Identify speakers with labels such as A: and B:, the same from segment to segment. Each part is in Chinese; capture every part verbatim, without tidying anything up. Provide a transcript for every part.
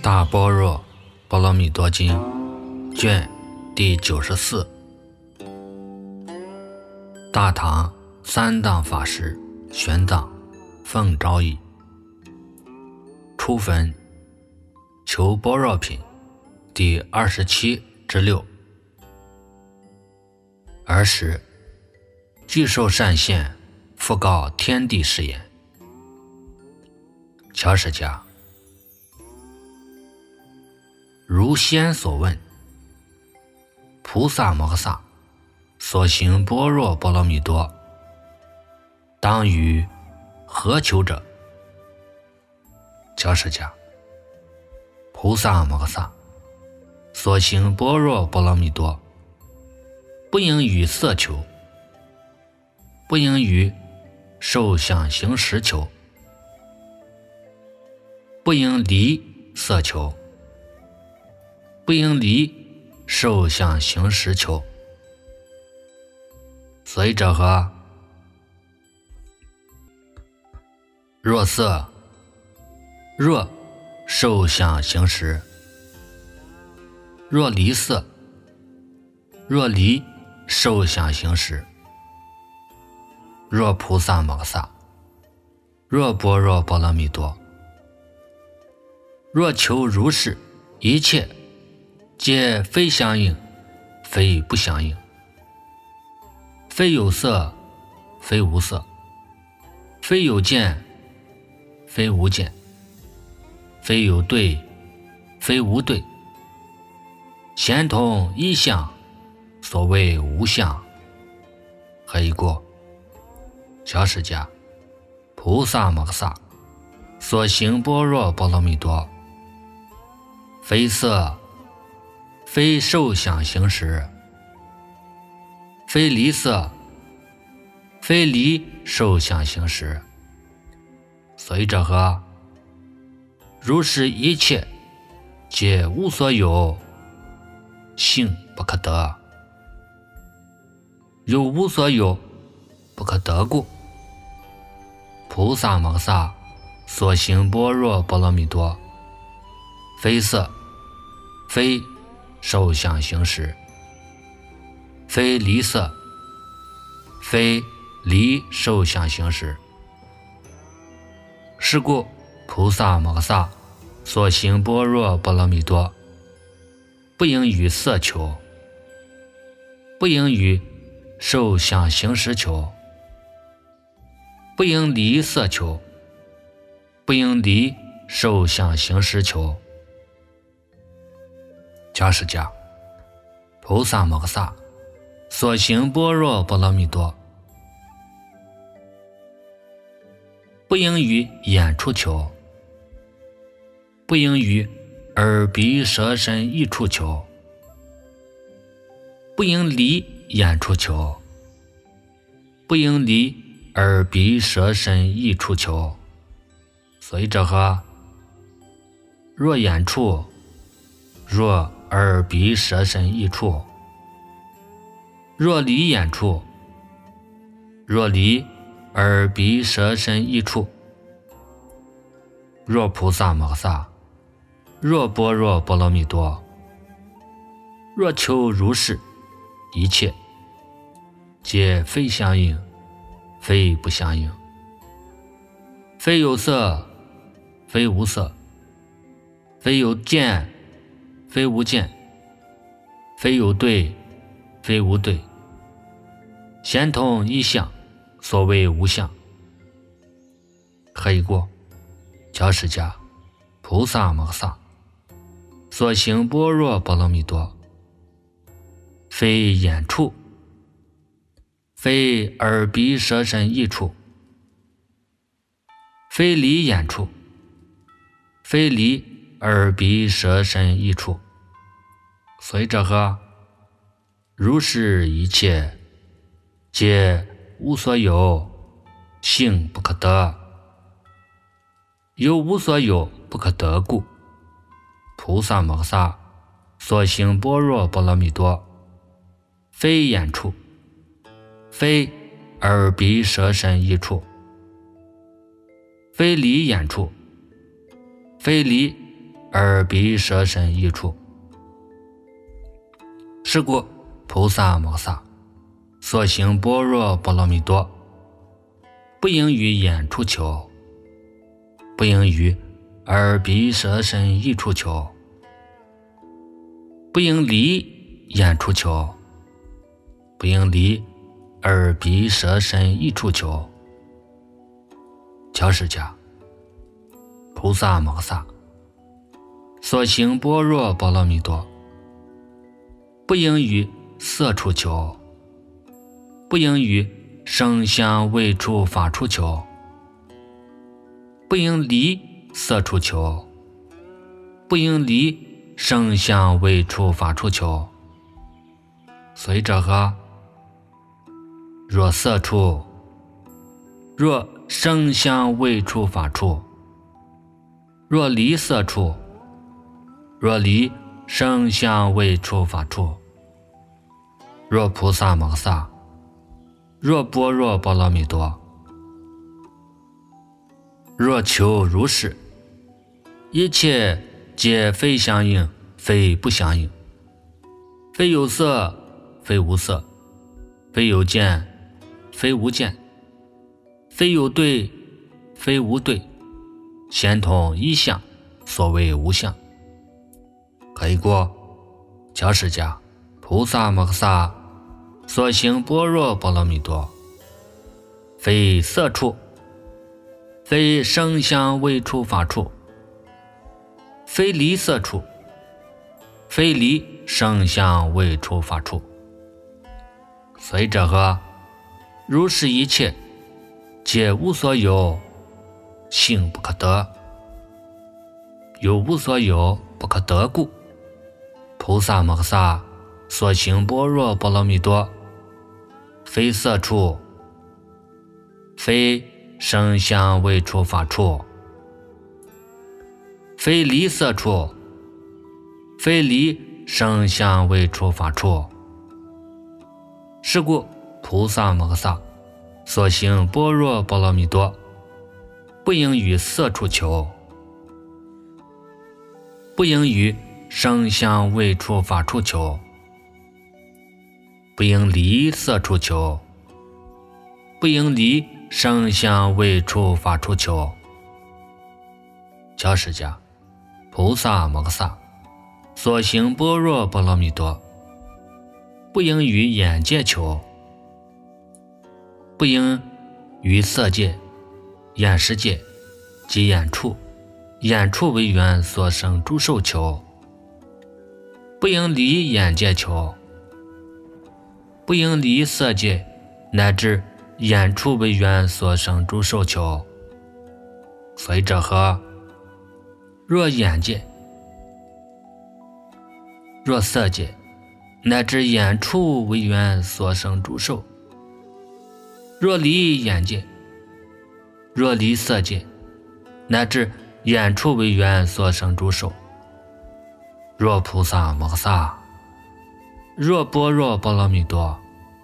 A: 大般若波罗蜜多经卷第九十四。大唐三藏法师玄奘、奉诏译，初分求般若品第二十七至六。尔时具受善现，复告天地誓言：乔释迦，如先所问，菩萨摩诃萨所行般若波罗蜜多，当于何求者？乔释迦，菩萨摩诃萨所行般若波罗蜜多，不应于色求，不应于受想行识求，不应离色求，不应离受想行识求。随者何？若色，若受想行识；若离色，若离受想行识；若菩萨摩诃萨，若般若波罗蜜多，若求如是一切，皆非相应，非不相应，非有色，非无色，非有见，非无见，非有对，非无对，咸同一相，所谓无相。何以故？乔释迦，菩萨摩诃萨所行般若波罗蜜多，非色，非受想行识，非离色，非离受想行识。随者何？如是一切，皆无所有，性不可得。有无所有，不可得故，菩萨摩诃萨所行般若波罗蜜多，非色，非受想行识，非离色，非离受想行识。是故菩萨摩诃萨所行般若波罗蜜多，不应于色求，不应于受想行识求，不应离色求，不应离受想行识求。乔释迦，菩萨摩诃萨所行般若波罗蜜多，不应于眼处求，不应于耳鼻舌身意处求，不应离眼处求，不应离耳鼻舌身意处求。随者何？若眼处，若耳鼻舌身意处，若离眼处，若离耳鼻舌身意处，若菩萨摩诃萨，若般若波罗蜜多，若求如是一切，皆非相应，非不相应，非有色，非无色，非有见，非无见，非有对，非无对，咸同一相，所谓无相。何以故？乔释迦，菩萨摩诃萨所行般若波罗蜜多，非眼处，非耳鼻舌身意处，非离眼处，非离耳鼻舌身意处。随者何？如是一切，皆无所有，性不可得。有无所有，不可得故，菩萨摩诃萨所行般若波罗蜜多，非眼处，非耳鼻舌身意处，非离眼处，非离而彼舍身一处。是故菩萨摩诃萨所行般若波罗蜜多，不应于眼处求，不应于耳鼻舌身意处求，不应离眼处求，不应离耳鼻舌身意处求。乔释迦菩萨摩诃萨所行般若波罗蜜多，不应于色处求，不应于声香味触法处求，不应离色处求，不应离声香味触法处求。随者何？若色处，若声香味触法处，若离色处，若离声香味触法处，若菩萨摩诃萨，若般若波罗蜜多，若求如是，一切皆非相应，非不相应，非有色，非无色，非有见，非无见，非有对，非无对，先通一相，所谓无相。可以过乔释迦菩萨摩诃萨所行般若波罗蜜多，非色处，非声香味触法处，非离色处，非离声香味触法处。随者何？如是一切皆无所有，性不可得，有无所有不可得故，菩萨摩诃萨所行般若波罗蜜多，非色处，非声香味触法处，非离色处，非离声香味触法处。是故菩萨摩诃萨所行般若波罗蜜多，不应于色处求，不应于声香味触法处求，不应离色处求，不应离声香味触法处求。乔释迦菩萨摩诃萨所行般若波罗蜜多，不应于眼界求，不应于色界、眼识界及眼处、眼处为缘所生诸受求，不应离眼界求，不应离色界乃至眼处为缘所生诸受求。随者何？若眼界，若色界乃至眼处为缘所生诸受，若离眼界，若离色界乃至眼处为缘所生诸受，若菩萨摩诃萨，若般若波罗蜜多，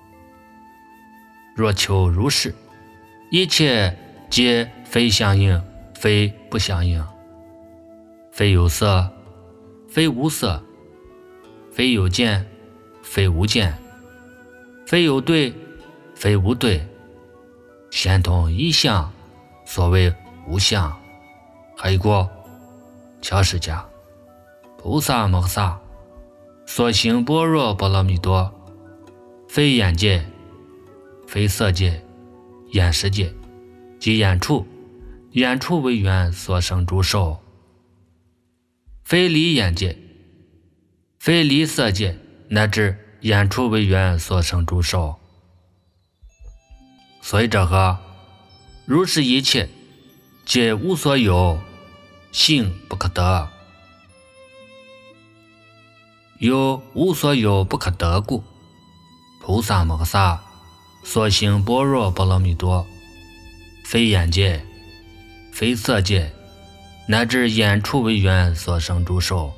A: 若求如是，一切皆非相应，非不相应，非有色，非无色，非有见，非无见，非有对，非无对，先通一相，所谓无相。还有过乔释迦菩萨摩诃萨所行般若波罗蜜多，非眼界，非色界、眼识界及眼处、眼处为缘所生诸受，非离眼界，非离色界乃至眼处为缘所生诸受。随者何？如是一切皆无所有，性不可得，有无所有不可得故，菩萨摩诃萨所行般若波罗蜜多，非眼界，非色界乃至眼处为缘所生诸受，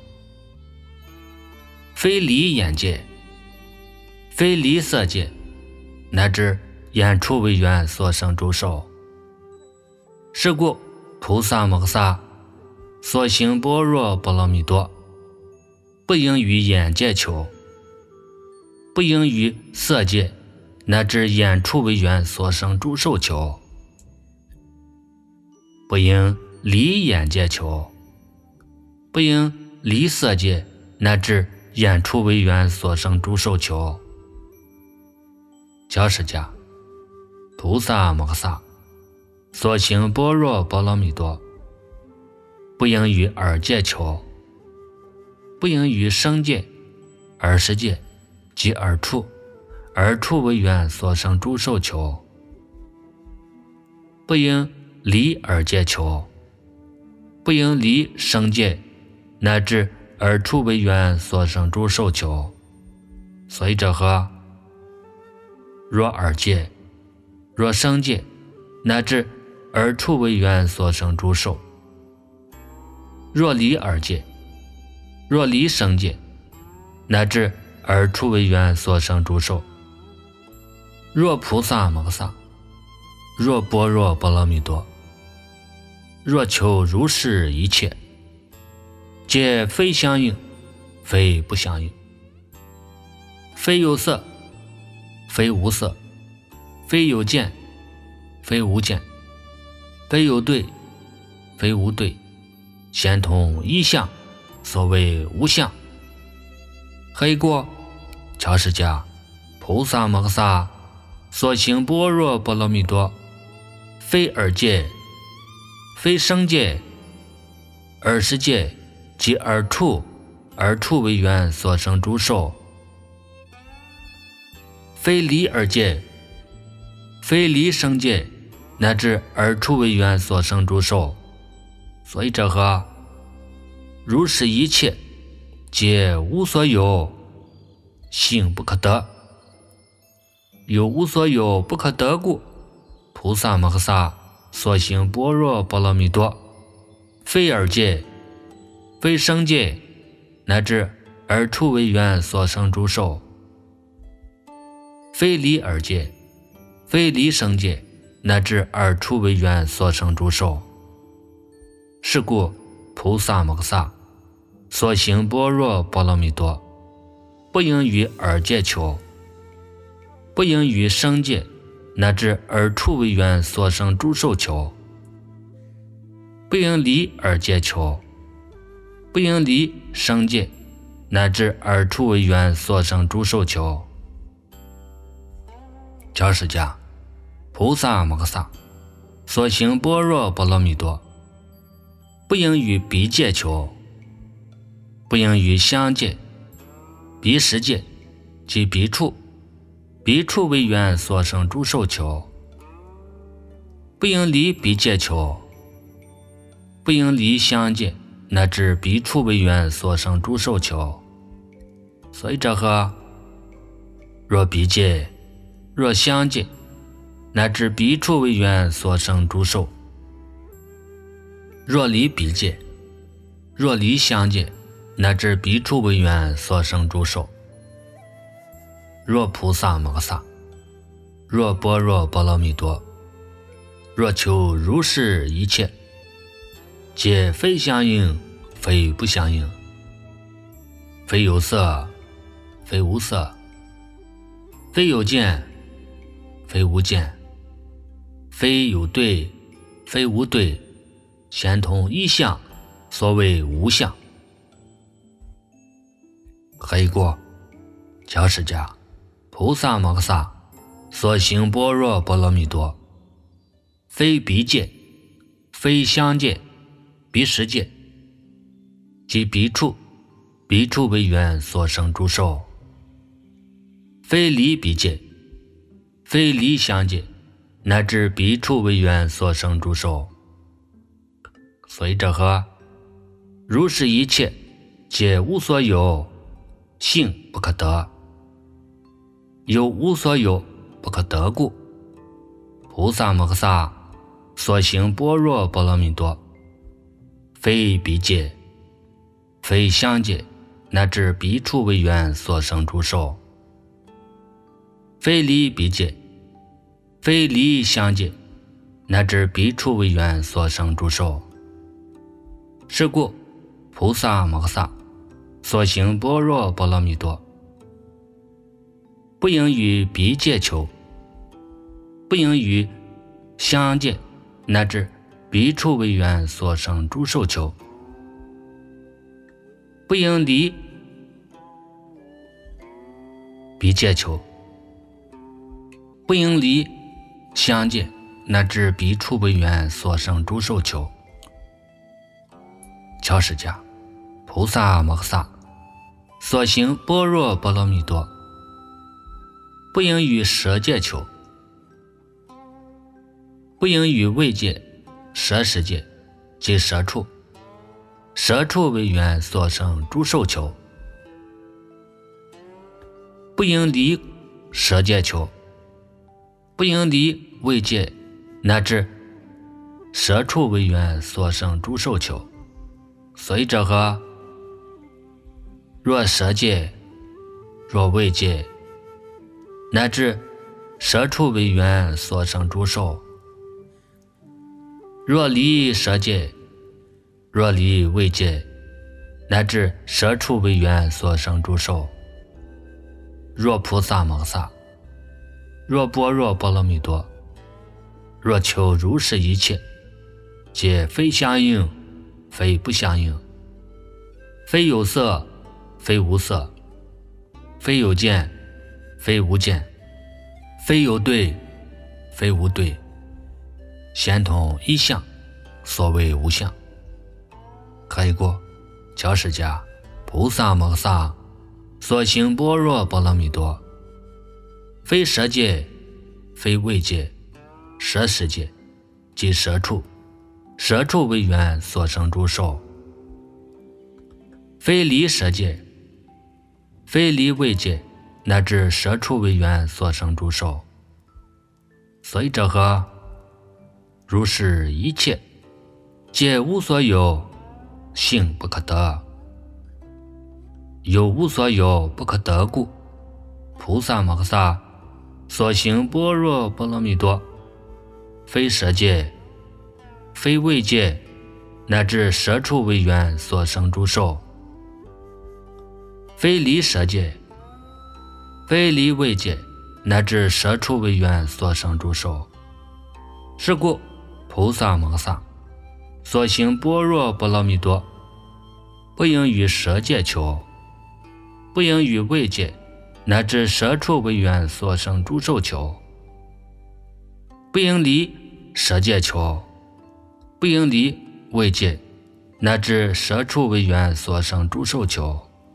A: 非离眼界，非离色界乃至眼处为缘所生诸受。是故菩萨摩诃萨所行般若波罗蜜多，不应于眼界求，不应于色界乃至眼处为缘所生诸受求，不应离眼界求，不应离色界乃至眼处为缘所生诸受求。教释迦菩萨摩诃萨所行般若波罗蜜多，不应于耳界求，不应于声界、耳识界及耳处、耳处为缘所生诸受求，不应离耳界求，不应离声界乃至耳处为缘所生诸受求。所以者何？若耳界、若声界乃至耳处为缘所生诸受，若离耳界、若离声界乃至耳处为缘所生诸受，若菩萨摩诃萨，若般若波罗蜜多，若求如是一切，皆非相应，非不相应，非有色，非无色，非有见，非无见，非有对，非无对，先同一相，所谓无相。黑过乔释迦菩萨摩诃萨所行般若波罗蜜多，非耳界，非声界、耳识界及耳处、耳处为缘所生诸受，非离耳界，非离声界乃至耳处为缘所生诸受。所以者何？如是一切，皆无所有，性不可得。有无所有不可得故，菩萨摩诃萨所行般若波罗蜜多，非耳界，非声界乃至耳处为缘所生诸受，非离耳界，非离声界乃至耳处为缘所生诸受。是故菩萨摩诃萨所行般若波罗蜜多，不应于耳界求，不应于声界乃至耳处为缘所生诸受求，不应离耳界求，不应离声界乃至耳处为缘所生诸受求。教释迦菩萨摩诃萨所行般若波罗蜜多，不应于鼻界求，不应于香界、鼻识界及鼻处、鼻处为缘所生诸受求，不应离鼻界求，不应离香界乃至鼻处为缘所生诸受求。所以者何？若鼻界、若香界乃至鼻处为缘所生诸受，若离鼻界，若离香界乃至鼻处为缘所生诸受，若菩萨摩诃萨，若般若波罗蜜多，若求如是一切，皆非相应，非不相应，非有色，非无色，非有见，非无见，非有对，非无对，先同一相，所谓无相。黑过教释迦菩萨摩诃萨所行般若波罗蜜多，非鼻界，非香界、鼻识界及鼻处、鼻处为缘所生诸受，非离鼻界，非离香界乃至鼻处为缘所生诸受。所以者何？如是一切，皆无所有，性不可得。有无所有不可得故，菩萨摩诃萨所行般若波罗蜜多，非鼻界，非香界乃至鼻处为缘所生诸受，非离鼻界，非离香界乃至鼻处为缘所生诸受， 是故菩萨摩诃萨所行般若波罗蜜多，不应与彼界求，不应与相界乃至彼处为缘所生诸受求，不应离彼界求，不应离相界乃至彼处为缘所生诸受求。乔释迦菩萨摩诃萨所行般若波罗蜜多，不应与舍界求，不应与位界、舍世界及舍处、舍处为缘所生诸受求，不应离舍界求，不应离位界乃至舍处为缘所生诸受求。随者何？若舍界，若位界乃至舍处为缘所生诸受，若离舍界，若离位界乃至舍处为缘所生诸受，若菩萨摩诃萨，若般若波罗蜜多，若求如是一切，皆非相应，非不相应，非有色，非无色，非有见，非无见，非有对，非无对，先通一相，所谓无相。可以过乔释迦菩萨摩诃萨所行般若波罗蜜多，非舍界，非位界，舍世界即舍处，舍处为缘所生诸受，非离舍界，非离位界乃至舍处为缘所生诸受。所以者何？如是一切，皆无所有，性不可得。有无所有不可得故，菩萨摩诃萨所行般若波罗蜜多，非舍界，非位界乃至舍处为缘所生诸受，非离舍界，非离位界乃至舍处为缘所生诸受。是故菩萨摩诃萨所行般若波罗蜜多，不应与舍界求，不应与位界乃至舍处为缘所生诸受求，不应离舍界求，不应离位界乃至舍处为缘所生诸受求。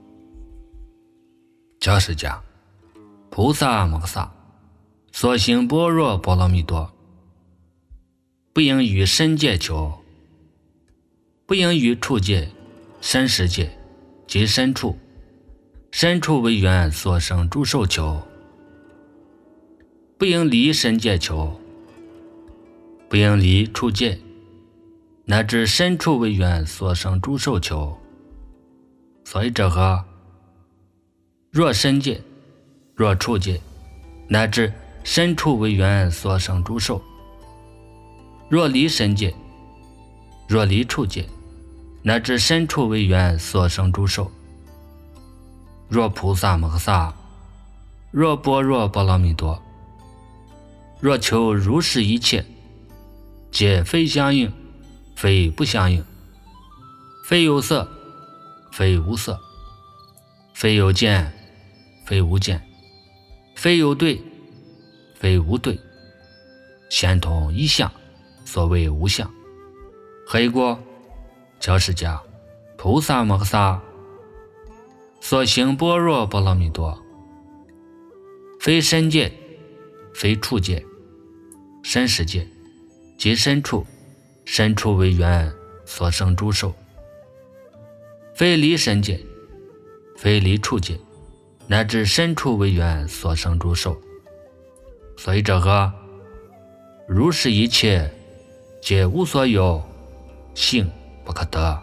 A: 乔释迦菩萨摩诃萨所行般若波罗蜜多，不应与身界求，不应与处界、身世界及身处、身处为缘所生诸受求，不应离身界求，不应离处界乃至身处为缘所生诸受求。所以者何？若身界，若处界乃至身处为缘所生诸受，若离身界，若离处界乃至身处为缘所生诸受，若菩萨摩诃萨，若般若波罗蜜多，若求如是一切，皆非相应，非不相应，非有色，非无色，非有见，非无见，非有对，非无对，先通一相，所谓无相。何以故？乔释迦菩萨摩诃萨所行般若波罗蜜多，非身界，非处界，身世界即身处、身处为缘所生诸受，非离身界，非离处界乃至身处为缘所生诸受。所以者何？如是一切，皆无所有，性不可得。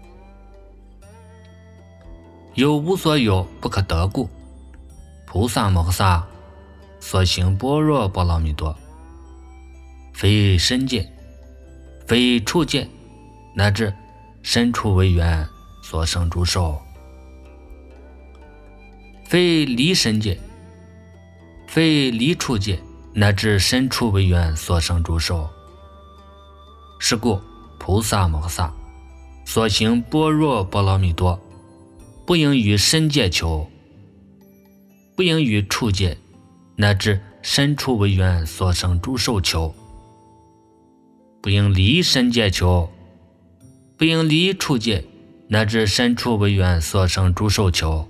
A: 有无所有不可得故，菩萨摩诃萨所行般若波罗蜜多，非身界，非处界乃至身处为缘所生诸受，非离身界，非离处界，乃至身处为缘所生诸受。是故菩萨摩诃萨所行般若波罗蜜多，不应于身界求，不应于处界，乃至身处为缘所生诸受求，不应离身界求，不应离处界，乃至身处为缘所生诸受求。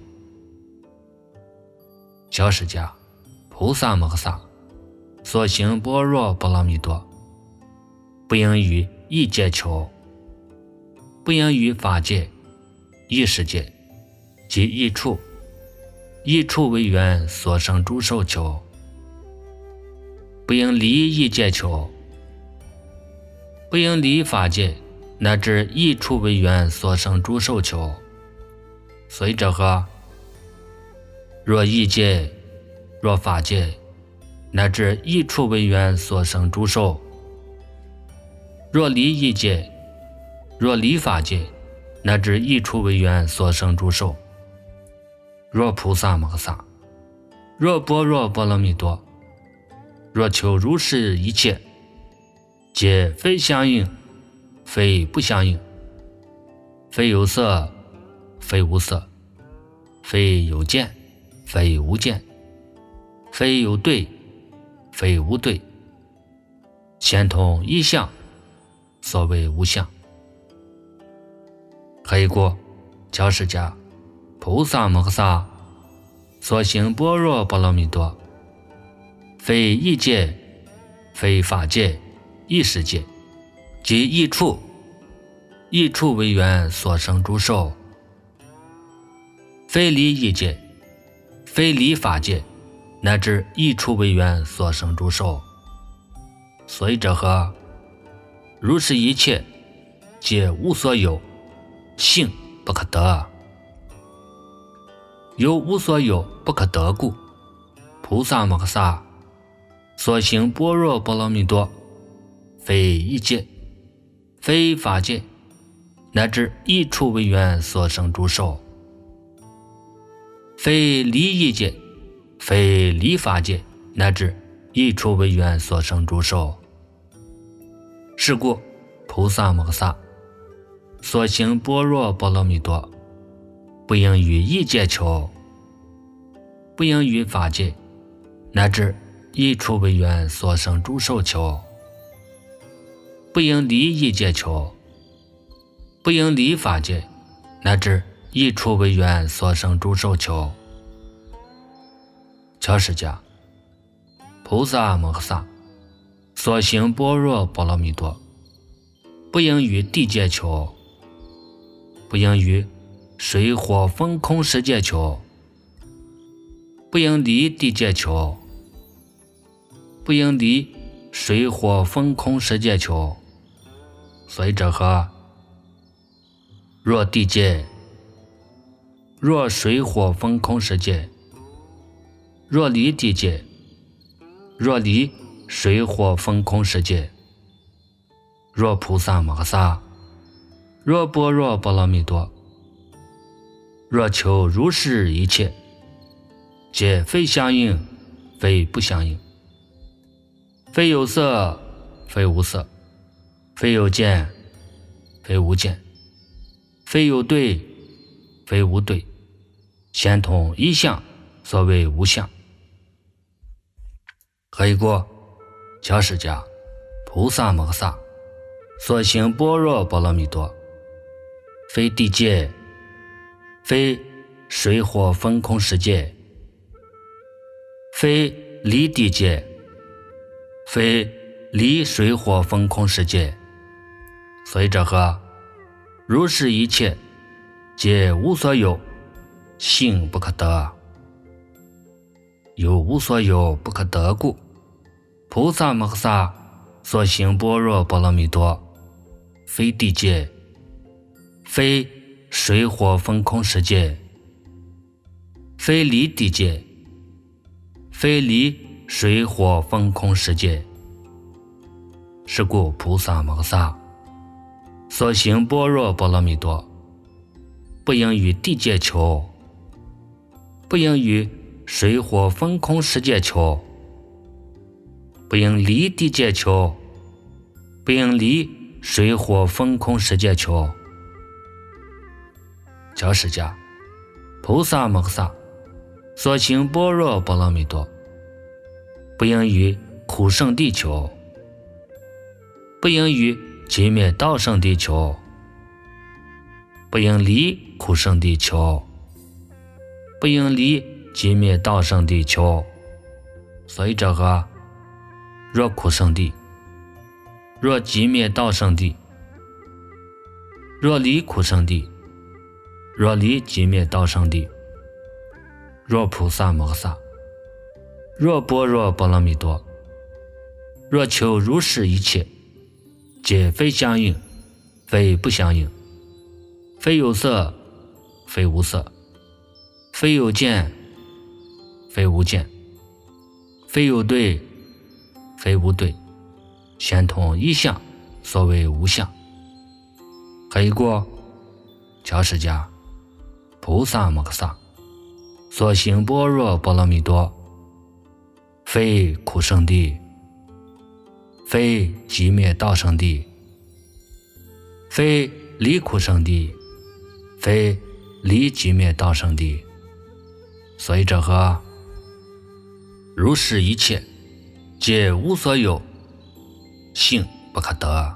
A: 小释迦菩萨摩诃萨所行般若波罗蜜多，不应于意界求，不应于法界、意识界及意处、意处为缘所生诸受求，不应离意界求，不应离法界乃至意处为缘所生诸受求。随者何？若意界、若法界乃至意处为缘所生诸受，若离意界，若离法界乃至意处为缘所生诸受，若菩萨摩诃萨，若般若波罗蜜多，若求如是一切，皆非相应，非不相应，非有色，非无色，非有见，非无见，非有对，非无对，先通一相，所谓无相。何以故？小释迦菩萨摩诃萨所行般若波罗蜜多，非意界，非法界、意识界及意处、意处为缘所生诸受，非离意界，非离法界乃至意处为缘所生诸受。随者何？如是一切，皆无所有，性不可得。由无所有不可得故，菩萨摩诃萨所行般若波罗蜜多，非意界，非法界乃至意处为缘所生诸受，非离意界，非离法界乃至意处为缘所生诸受。是故菩萨摩诃萨所行般若波罗蜜多，不应于意界求，不应于法界乃至意处为缘所生诸受求，不应离意界求，不应离法界乃至意处为缘所生诸受求。小释迦菩萨摩诃萨所行般若波罗蜜多，不应于地界求，不应于水火风空世界求，不应离地界求，不应离水火风空世界求。随者何？若地界，若水火风空世界，若离地界，若离水火风空世界，若菩萨摩诃萨，若般若波罗蜜多，若求如是一切，皆非相应，非不相应，非有色，非无色，非有见，非无见，非有对，非无对，先通一相，所谓无相。何以故？小释迦菩萨摩诃萨所行般若波罗蜜多，非地界，非水火风空世界，非离地界，非离水火风空世界。随者何？如是一切，皆无所有，性不可得。有无所有不可得故，菩萨摩诃萨所行般若波罗蜜多，非地界，非水火风空世界，非离地界，非离水火风空世界。是故菩萨摩诃萨所行般若波罗蜜多，不应于地界求，不应于水火风空世界求，不应离地界求，不应离水火风空世界求。教释迦菩萨摩诃萨所行般若波罗蜜多，不应于苦圣地求，不应于寂灭道圣地求，不应离苦圣地求，不应离寂灭道圣地求。所以这个若苦圣地，若寂灭道圣地，若离苦圣地，若离寂灭道圣地，若菩萨摩诃萨，若般若波罗蜜多，若求如是一切，皆非相应，非不相应，非有色，非无色，非有见，非无见，非有对，非无对，先通一相，所谓无相。还一个教释迦菩萨摩诃萨所行般若波罗蜜多，非苦圣地，非寂灭道圣地，非离苦圣地，非离寂灭道圣地。所以这个如是一切，皆无所有，性不可得，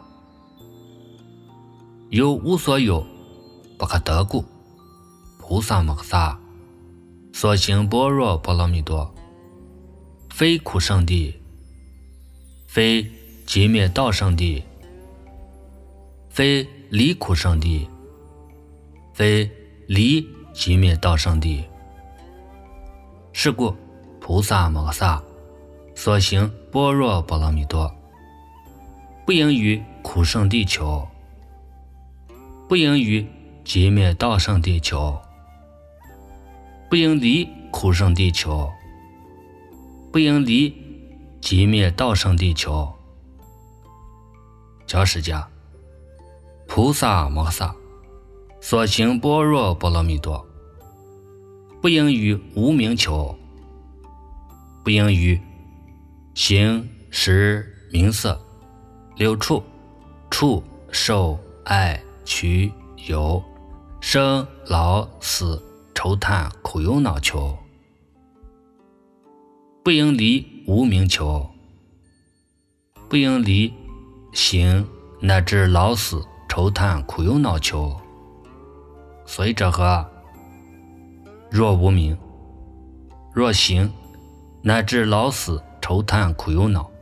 A: 有无所有，不可得故，菩萨摩诃萨所行般若波罗蜜多，非苦圣地，非寂灭道圣地，非离苦圣地，非离寂灭道圣地。是故菩萨摩诃萨所行般若波罗蜜多，不应于苦圣地求，不应于寂灭道圣地求，不应离苦圣地求，不应离寂灭道圣地求。教释迦菩萨摩诃萨所行般若波罗蜜多，不应于无明求，不应于形识名色六处触受爱取有生老死愁叹苦忧恼求，不应离无明求，不应离行乃至老死愁叹苦忧恼求。所以这个若无明，若行乃至老死愁叹苦忧恼，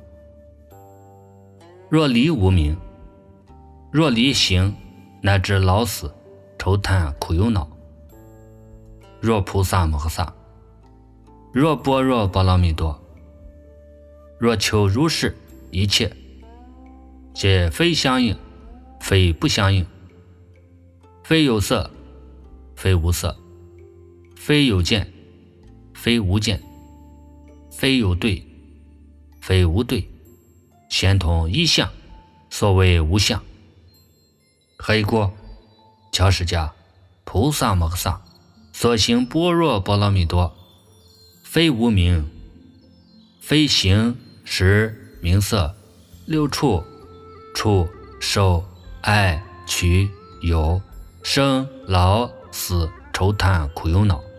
A: 若离无明，若离行乃至老死愁叹苦忧恼，若菩萨摩诃萨，若般若波罗蜜多，若求如是一切，皆非相应，非不相应，非有色，非无色，非有见，非无见，非有对，非无对，先通一相，所谓无相。还一个教释迦菩萨摩诃萨所行般若波罗蜜多，非无明，非形识名色六处触受爱取有生老死愁叹苦忧恼，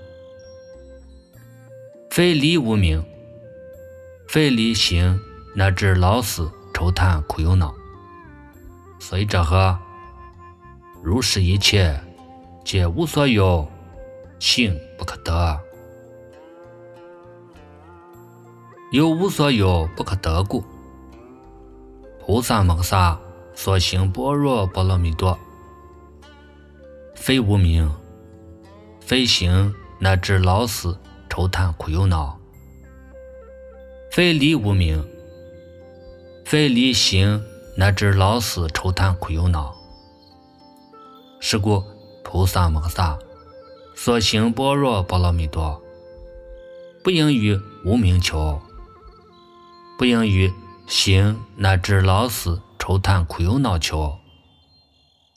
A: 非离无明，非离行乃至老死愁叹苦忧恼。所以这个如是一切，皆无所有，性不可得，有无所有不可得故，菩萨摩诃萨所行般若波罗蜜多，非无明，非行乃至老死愁叹苦忧恼，非离无明，非离行乃至老死愁叹苦忧恼。是故菩萨摩诃萨所行般若波罗蜜多，不应于无明求，不应于行乃至老死愁叹苦忧恼求，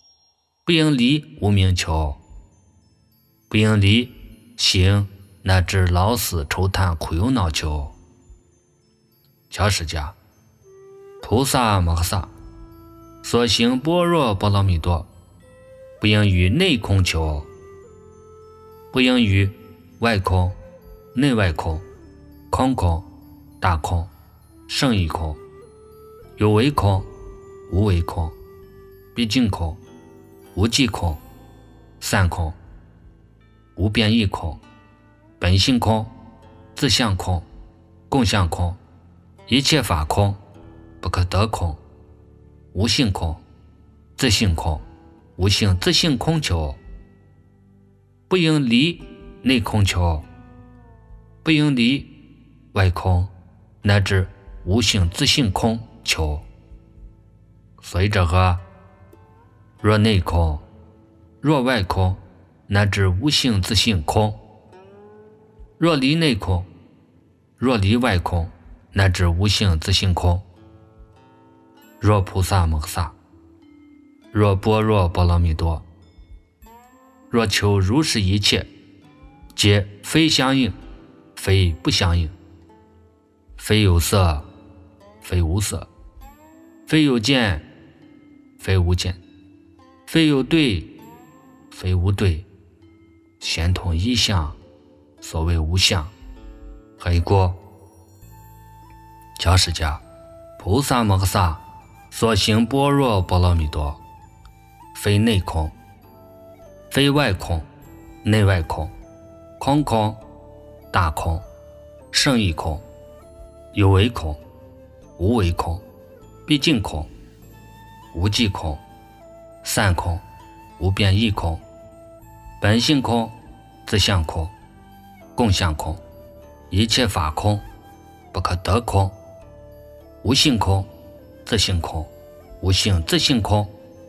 A: 不应离无明求，不应离行乃至老死愁叹苦忧恼求。小释迦，菩萨摩诃萨所行般若波罗蜜多，不应于内空求，不应于外空、内外空、空空、大空、胜义空、有为空、无为空、毕竟空、无际空、散空、无变异空、本性空、自相空、共相空、一切法空、不可得空、无性空、自性空、无性自性空求，不应离内空求，不应离外空乃至无性自性空求。所以者何？若内空，若外空乃至无性自性空，若离内空，若离外空乃至无性自性空，若菩萨摩诃萨，若般若波罗蜜多，若求如是一切，皆非相应，非不相应，非有色，非无色，非有见，非无见，非有对，非无对，显通一相，所谓无相。何以故？小释迦，菩萨摩诃萨所行般若波罗蜜多，非内空，非外空、内外空、空空、大空、胜义空、有为空、无为空、毕竟空、无际空、散空、无变异空、本性空、自相空、共相空、一切法空、不可得空、无性空、自性空、无性自性空，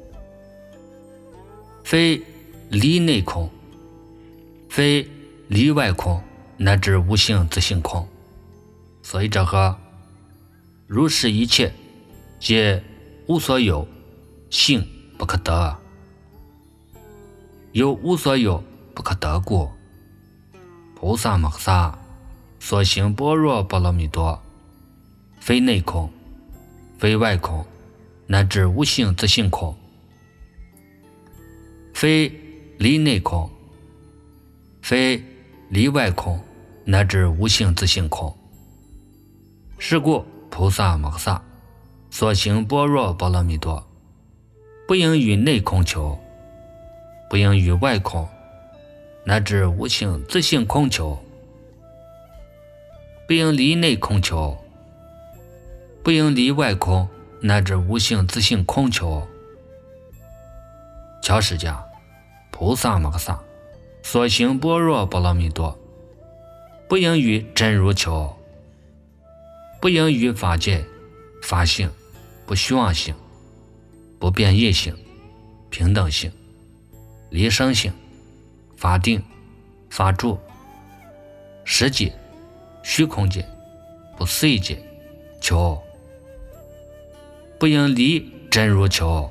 A: 非离内空，非离外空乃至无性自性空。所以者何？如是一切，皆无所有，性不可得，有无所有不可得故，菩萨摩诃萨所行般若波罗蜜多，非内空，非外空乃至无性自性空，非离内空，非离外空乃至无性自性空。是故菩萨摩诃萨所行般若波罗蜜多，不应于内空求，不应于外空乃至无性自性空求，不应离内空求，不应离外空乃至无性自性空求。小释迦，菩萨摩诃萨所行般若波罗蜜多，不应于真如求，不应于法界、法性、不虚妄性、不变异性、平等性、离生性、法定、法住、实界、虚空界、不思议界求，不应离真如求，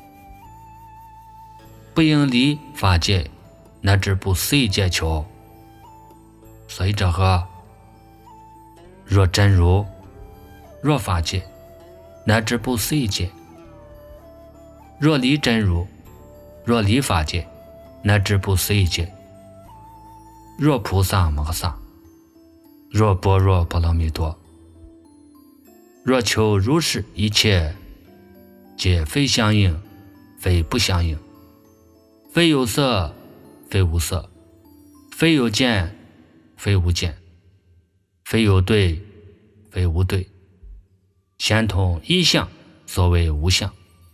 A: 不应离法界乃至不思议界求。所以者何？若真如，若法界乃至不思议界，若离真如，若离法界乃至不思议界，若菩萨摩诃萨，若般若波罗蜜多，若求如是一切，皆非相应，非不相应，非有色，非无色，非有见，非无见，非有对，非无对，显通一相，所谓无相。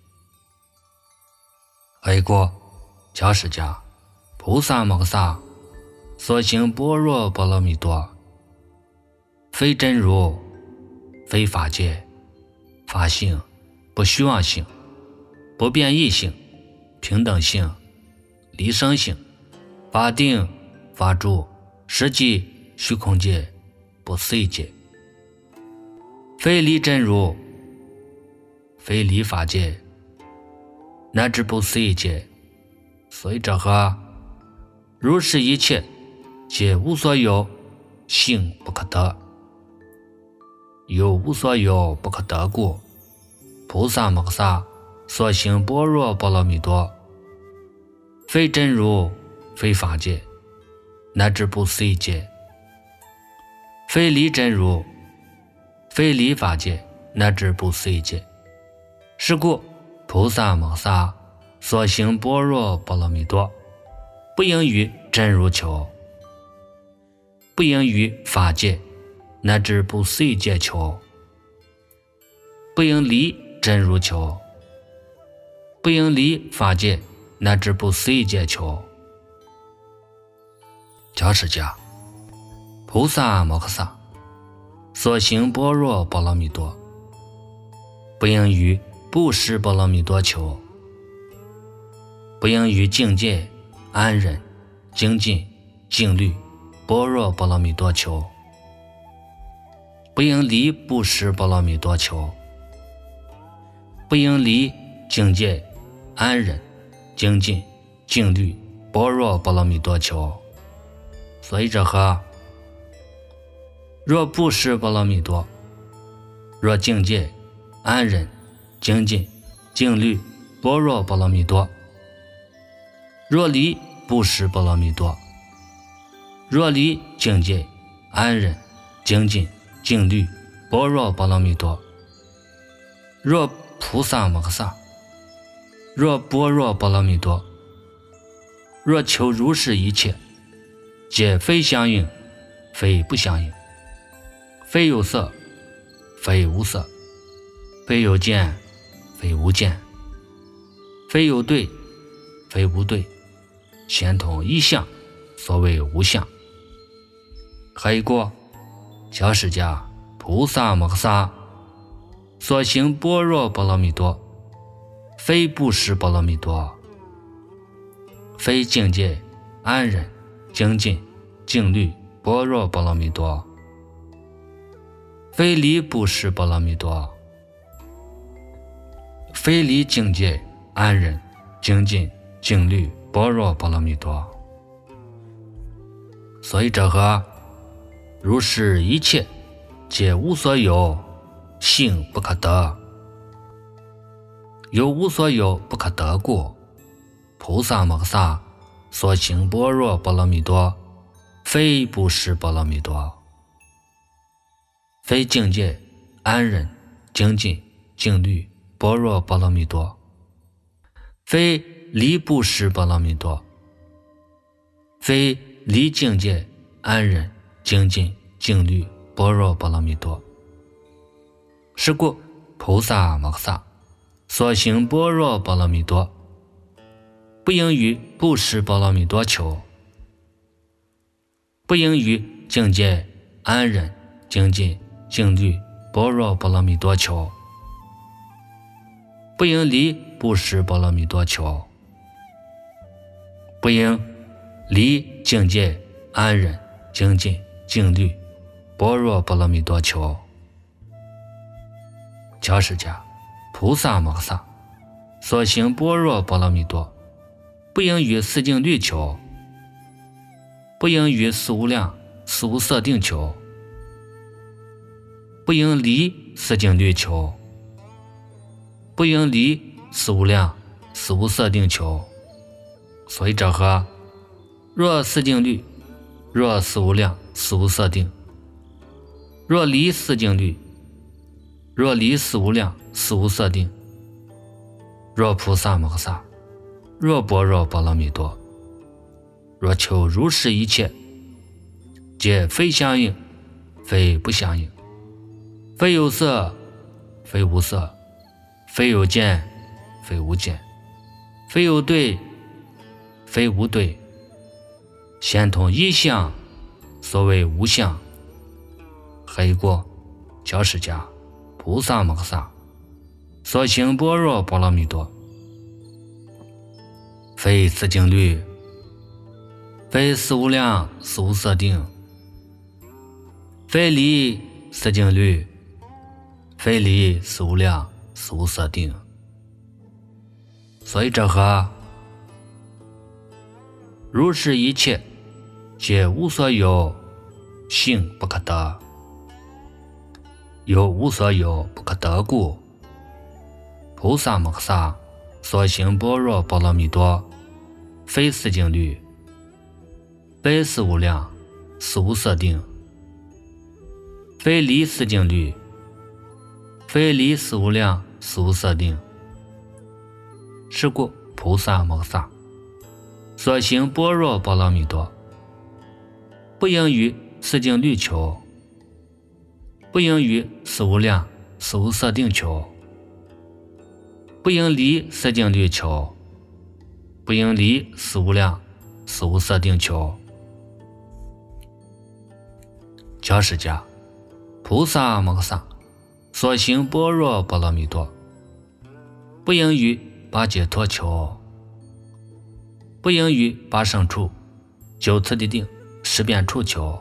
A: 何以故？小释迦，菩萨摩诃萨所行般若波罗蜜多，非真如，非法界、法性、不虚妄性、不变异性、平等性、离生性、法定、法住、实际、虚空界、不思议界，非离真如，非离法界乃至不思议界， 所以这和如是一切皆无所有，行不可得。有无所有不可得故，菩萨摩诃萨所行般若波罗蜜多，非真如，非法界，乃至不思议界，非离真如，非离法界，乃至不思议界。是故菩萨摩诃萨所行般若波罗蜜多，不应于真如求，不应于法界，乃至不思议界求，不应离真如求，不应离法界，乃至不思议界求。教释迦菩萨摩诃萨所行般若波罗蜜多，不应于布施波罗蜜多求，不应于境界安忍精进静虑般若波罗蜜多求，不应离布施波罗蜜多求，不应离境界安忍精进静虑般若波罗蜜多求。所以这和若布施波罗蜜多，若境界安忍精进静虑般若波罗蜜多，若离布施波罗蜜多，若离境界安忍精进静虑般若波罗蜜多，若菩萨摩诃萨，若般若波罗蜜多，若求如是一切皆非相应，非不相应，非有色，非无色，非有见，非无见，非有对，非无对，先通一相，所谓无相。还过教释迦菩萨摩诃萨所行般若波罗蜜多，非布施波罗蜜多，非境界安忍精进静虑般若波罗蜜多，非离布施波罗蜜多，非离境界安忍精进静虑般若波罗蜜多。所以这和如是一切皆无所有，行不可得。有无所有不可得故，菩萨摩诃萨所行般若波罗蜜多，非布施波罗蜜多，非境界安忍精进静虑般若波罗蜜多，非离布施波罗蜜多，非离境界安忍精进静虑般若波罗蜜多。是故菩萨摩诃萨所行般若波罗蜜多，不应于布施波罗蜜多求，不应于境界安忍精进静虑般若波罗蜜多求，不应离布施波罗蜜多求，不应离境界安忍精进静虑般若波罗蜜多求。教释迦菩萨摩诃萨所行般若波罗蜜多，不应于四境律求，不应于四无量四无色定求，不应离四境律求，不应离四无量四无色定求。所以这和若四境律，若四无量四无色定，若离四境律，若离四无量四无色定，若菩萨摩诃萨，若般若波罗蜜多，若求如是一切皆非相应，非不相应，非有色，非无色，非有见，非无见，非有对，非无对，先通一相，所谓无相。还过教释迦菩萨摩诃萨所行般若波罗蜜多，非四境律，非四无量四无色定，非离四境律，非离四无量四无色定。所以这和如是一切皆无所有，性不可得。有无所有不可得故，菩萨摩诃萨所行般若波罗蜜多，非四境律，非四无量，四无色定，非离四境律，非离四无量，四无色定。是故菩萨摩诃萨所行般若波罗蜜多，不应于四境律求，不应于四无量，四无色定求，不应离四境律求，不应离四无量，四无色定求。教释迦菩萨摩诃萨所行般若波罗蜜多，不应于八解脱求，不应于八胜处，九次第定，十遍处求，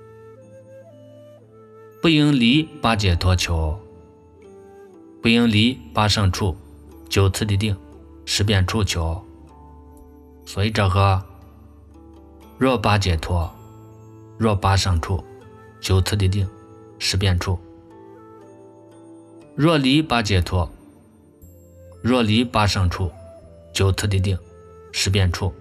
A: 不应离八解脱求，不应离八胜处，九次第定，十遍处求。所以这个若八解脱，若八胜处，九次第定，十遍处。若离八解脱，若离八胜处，九次第定，十遍处。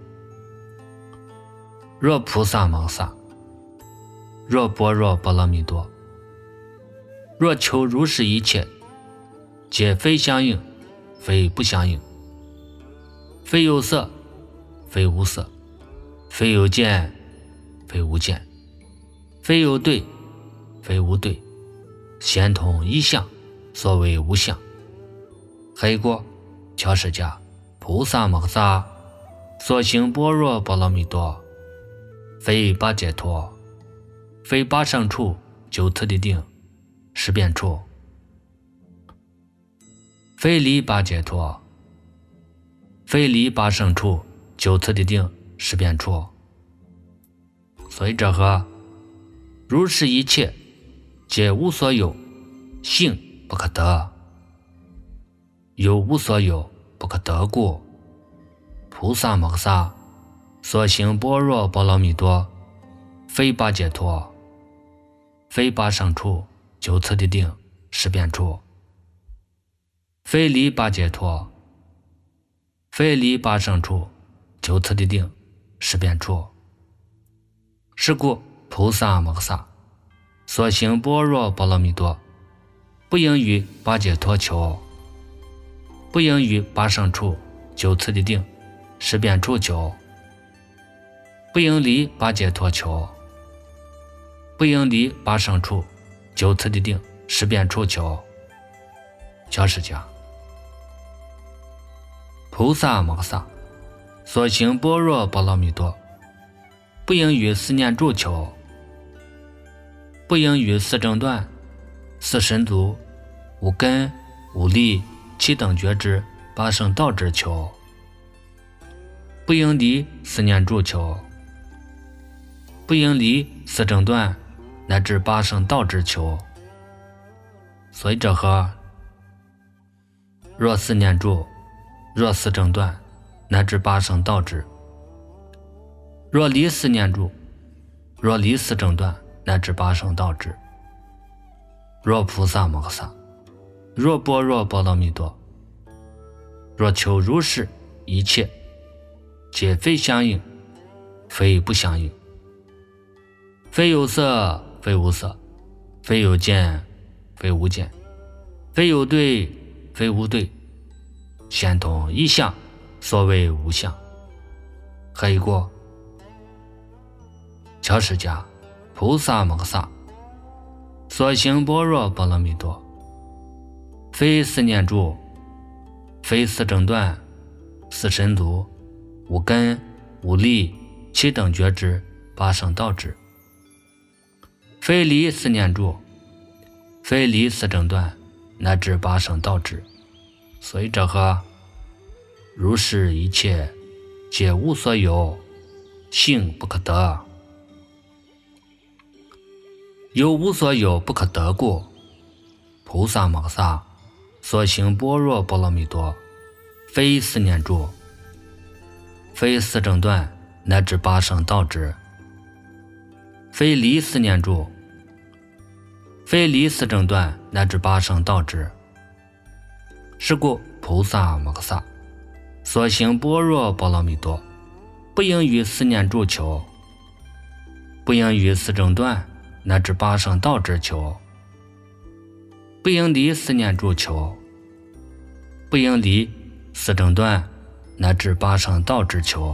A: 若菩萨摩诃萨，若般若波罗蜜多，若求如是一切，皆非相应，非不相应，非有色，非无色，非有见，非无见，非有对，非无对，先通一相，所谓无相。黑过教释迦菩萨摩诃萨所行般若波罗蜜多，非八解脱，非八胜处，九次第定，十遍处，非离八解脱，非离八胜处，九次第定，十遍处。所以这个如是一切皆无所有，性不可得。有无所有不可得故，菩萨摩诃萨所行般若波罗蜜多，非八解脱，非八胜处，九次第定，十遍处，非离八解脱，非离八胜处，九次第定，十遍处。是故菩萨摩诃萨所行般若波罗蜜多，不应于八解脱求，不应于八胜处，九次第定，十遍处求，不应离八解脱求，不应离八胜处，九次第定，十遍处求。教释迦菩萨摩诃萨所行般若波罗蜜多，不应于四念住求，不应于四正断，四神足，五根，五力，七等觉知，八圣道之求，不应离四念住求，不应离四正断乃至八圣道之求。所以这和若四念住，若四正断乃至八圣道之，若离四念住，若离四正断乃至八圣道之，若菩萨摩诃萨，若般若波罗蜜多，若求如是一切皆非相应，非不相应，非有色，非无色，非有见，非无见，非有对，非无对，先通一相，所谓无相。黑过教释迦菩萨摩诃萨所行般若波罗蜜多，非四念住，非四正断，四神足，五根，五力，七等觉知，八圣道之，非离四念住，非离四正断乃至八圣道之。所以这和如是一切皆无所有，性不可得。有无所有不可得故，菩萨摩诃萨所行般若波罗蜜多，非四念住，非四正断， 乃至八圣道之，非离四念住，非离四正断乃至八圣道之。是故菩萨摩诃萨所行般若波罗蜜多，不应于四念住求，不应于四正断乃至八圣道之求，不应离四念住求，不应离四正断乃至八圣道之求。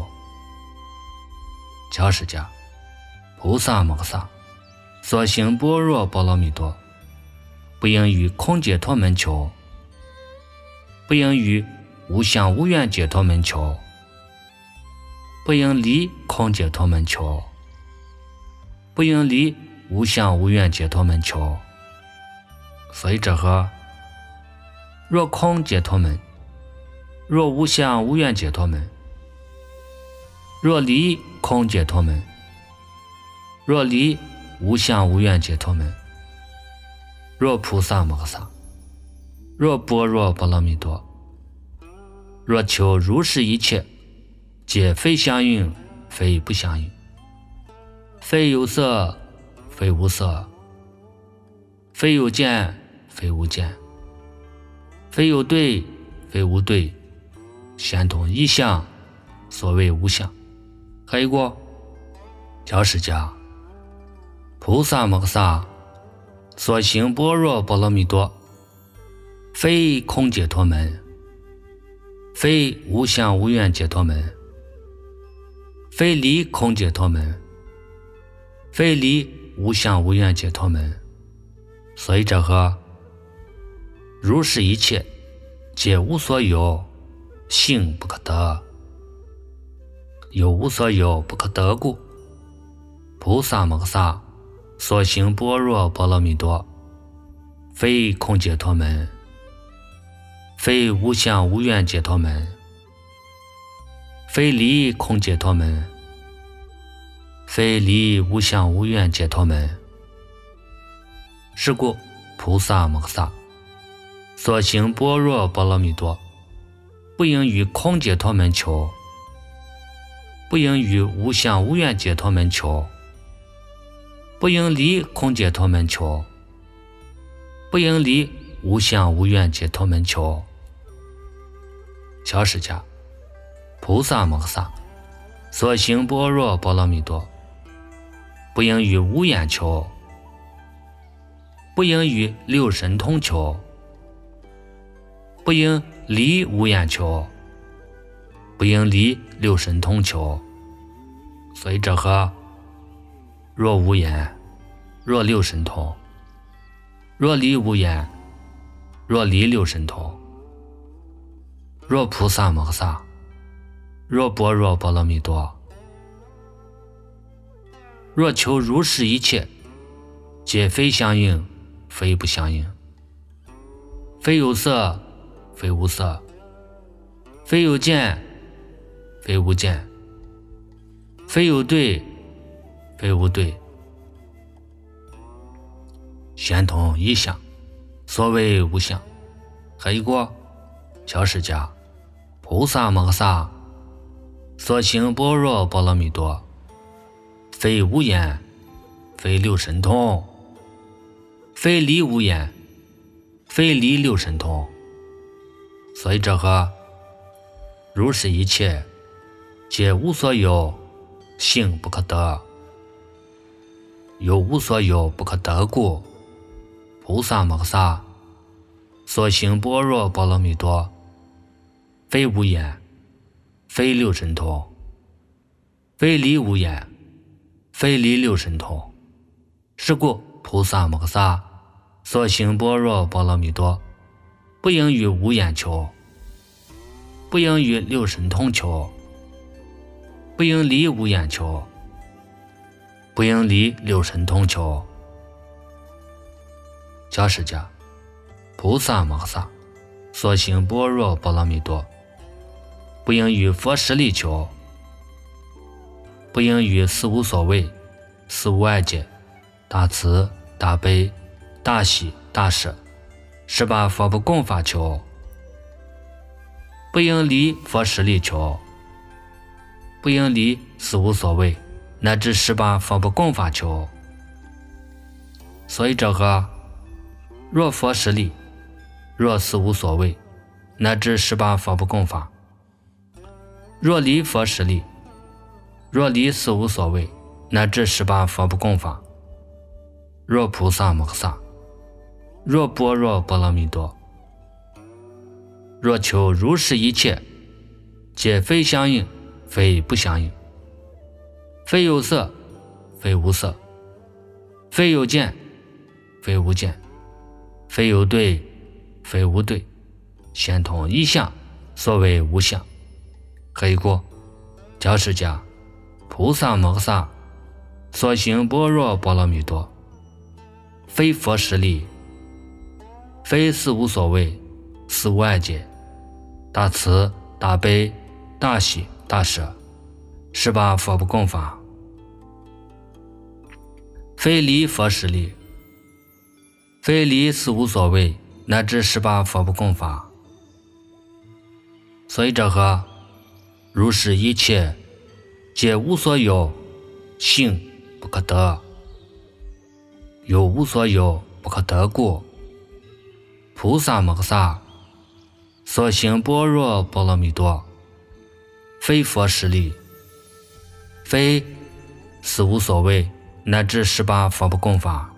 A: 教释迦菩萨摩诃萨所行般若波罗蜜多，不应于空解脱门求，不应于无相无愿解脱门求，不应离空解脱门求，不应离无相无愿解脱门求。所以者何？若空解脱门，若无相无愿解脱门，若离空解脱门，若离无相无愿解脱门，若菩萨摩诃萨，若般若波罗蜜多，若求如是一切，皆非相应，非不相应，非有色，非无色，非有见，非无见，非有对，非无对，先通一相，所谓无相。还有过教释迦菩萨摩诃萨所行般若波罗蜜多，非空解脱门，非无相无愿解脱门，非离空解脱门，非离无相无愿解脱门。所以者何？如是一切，皆无所有，性不可得，有无所有不可得故，菩萨摩诃萨所行般若波罗蜜多，非空解脱门，非无相无愿解脱门，非离空解脱门，非离无相无愿解脱门。是故菩萨摩诃萨所行般若波罗蜜多，不应于空解脱门求，不应于无相无愿解脱门求，不应离空解脱门求，不应离无相无愿解脱门求。教释迦菩萨摩诃萨所行般若波罗蜜多，不应于无眼求，不应于六神通求，不应离无眼求，不应离六神通求。所以者何？若无眼，若六神通，若离无眼，若离六神通，若菩萨摩诃萨，若般若波罗蜜多，若求如是一切，皆非相应，非不相应，非有色，非无色，非有见，非无见，非有对，非无对，先通一相，所谓无相。还有过教释迦菩萨摩诃萨所行般若波罗蜜多，非无眼，非六神通，非离无眼，非离六神通。所以者何？如是一切，皆无所有，性不可得，有无所有不可得故，菩萨摩诃萨所行般若波罗蜜多，非无眼，非六神通，非离无眼，非离六神通。是故菩萨摩诃萨所行般若波罗蜜多，不应于无眼求，不应于六神通求，不应离无眼求，不应离六神通求。教释迦菩萨摩诃萨所行般若波罗蜜多，不应于佛实力求，不应于四无所谓、四无碍解、大慈大悲大喜大舍十八佛不共法求，不应离佛实力求，不不应离四无所谓，乃至十八佛不共法求。所以这个若佛实力，若四无所谓，乃至十八佛不共法；若离佛实力，若离四无所谓，乃至十八佛不共法；若菩萨摩诃萨，若般若波罗蜜多，若求如是一切，皆非相应，非不相应，非有色，非无色，非有见，非无见，非有对，非无对，先通一相，所谓无相。何以故？教释迦菩萨摩诃萨所行般若波罗蜜多，非佛实力，非四无所谓，四无碍界，大慈大悲大喜大舍，十八佛不共法，非离佛实力，非离四无所谓，乃至十八佛不共法。所以这个如是一切，皆无所有，性不可得，有无所有，不可得故，菩萨摩诃萨所行般若波罗蜜多，非佛实力，非四无所谓，乃至十八佛不共法，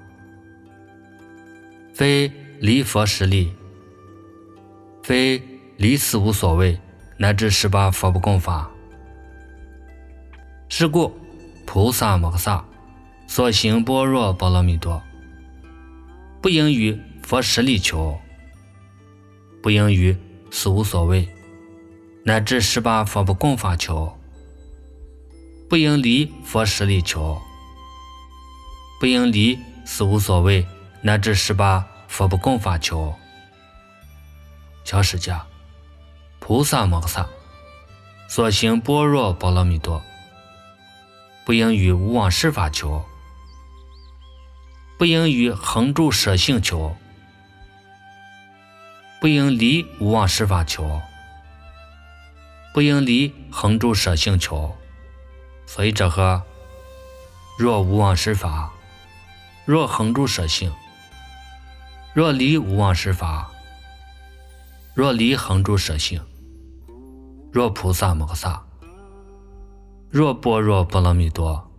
A: 非离佛实力，非离四无所谓，乃至十八佛不共法。是故菩萨摩诃萨所行般若波罗蜜多，不应于佛实力求，不应于四无所谓，乃至十八佛不共法求，不应离佛实力求，不应离四无所谓，乃至十八佛不共法求。教释迦菩萨摩诃萨所行般若波罗蜜多，不应于无妄施法求，不应于恒住舍性求，不应离无妄施法求，不应离恒住舍性求。所以这个若无妄施法，若恒住舍性，若离无妄施法，若离恒住舍性，若菩萨摩诃萨，若般若波罗蜜多，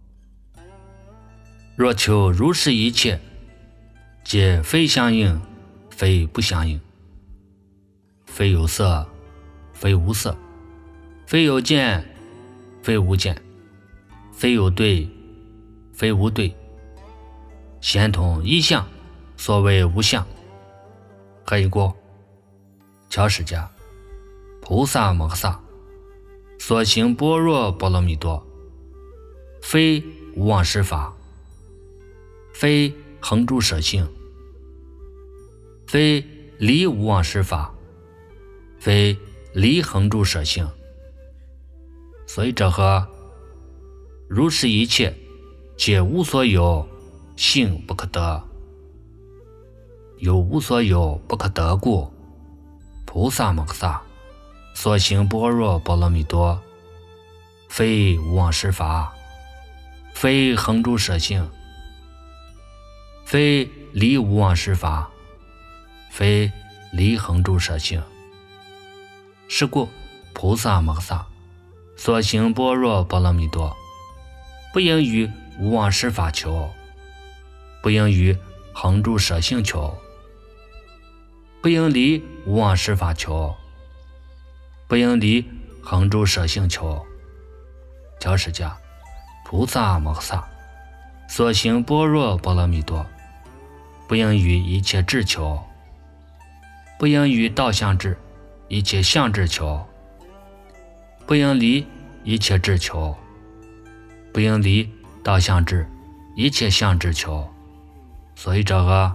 A: 若求如是一切，皆非相应，非不相应，非有色，非无色，非有见，非无见，非有对，非无对，先通一相，所谓无相。何以故？教释迦菩萨摩诃萨所行般若波罗蜜多，非无妄施法，非恒住舍性，非离无妄施法，非离恒住舍性。所以这和如是一切，皆无所有，性不可得，有无所有，不可得故，菩萨摩诃萨所行般若波罗蜜多，非无妄施法，非恒住舍性，非离无妄施法，非离恒住舍性。是故菩萨摩诃萨所行般若波罗蜜多，不应于无妄施法求，不应于恒住舍性求，不应离无妄施法求，不应离恒住舍性求。教释迦菩萨摩诃萨所行般若波罗蜜多，不应于一切智求，不应于道相智一切相智求，不应离一切智求，不应离道相智一切相智求。所以这个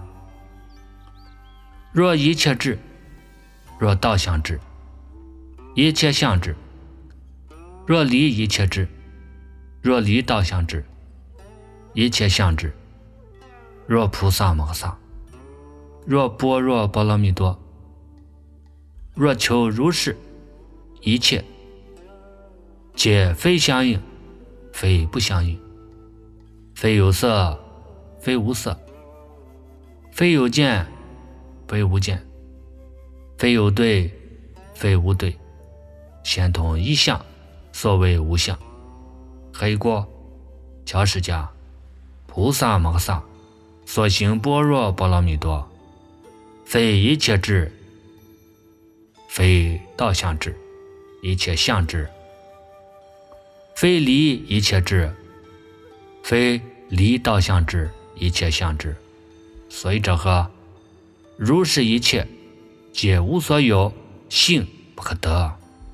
A: 若一切智，若道相智一切相智，若离一切智，若离道相智一切相智，若菩萨摩诃萨，若般若波罗蜜多，若求如是一切， 皆非相应，非不相应。非有色，非无色；非有见，非无见；非有对，非无对。先通一相，所谓无相。黑果乔释迦菩萨摩诃萨所行般若波罗蜜多，非一切智，非道相智，一切相智；非离一切智，非离道相智，一切相智。所以者何？如是一切，皆无所有，性不可得。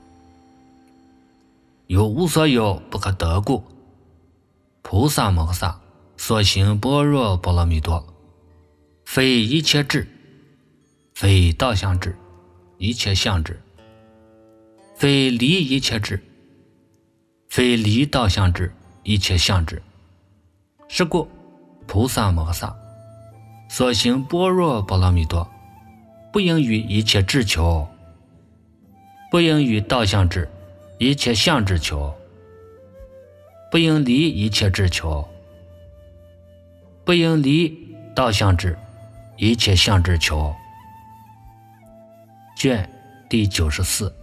A: 有无所有不可得故，菩萨摩诃萨所行般若波罗蜜多，非一切智，非道相智，一切相智；非离一切智，非离道相智，一切相智。是故菩萨摩诃萨所行般若波罗蜜多，不应于一切智求，不应于道相智，一切相智求，不应离一切智求，不应离道相智，一切相智求。卷第九十四。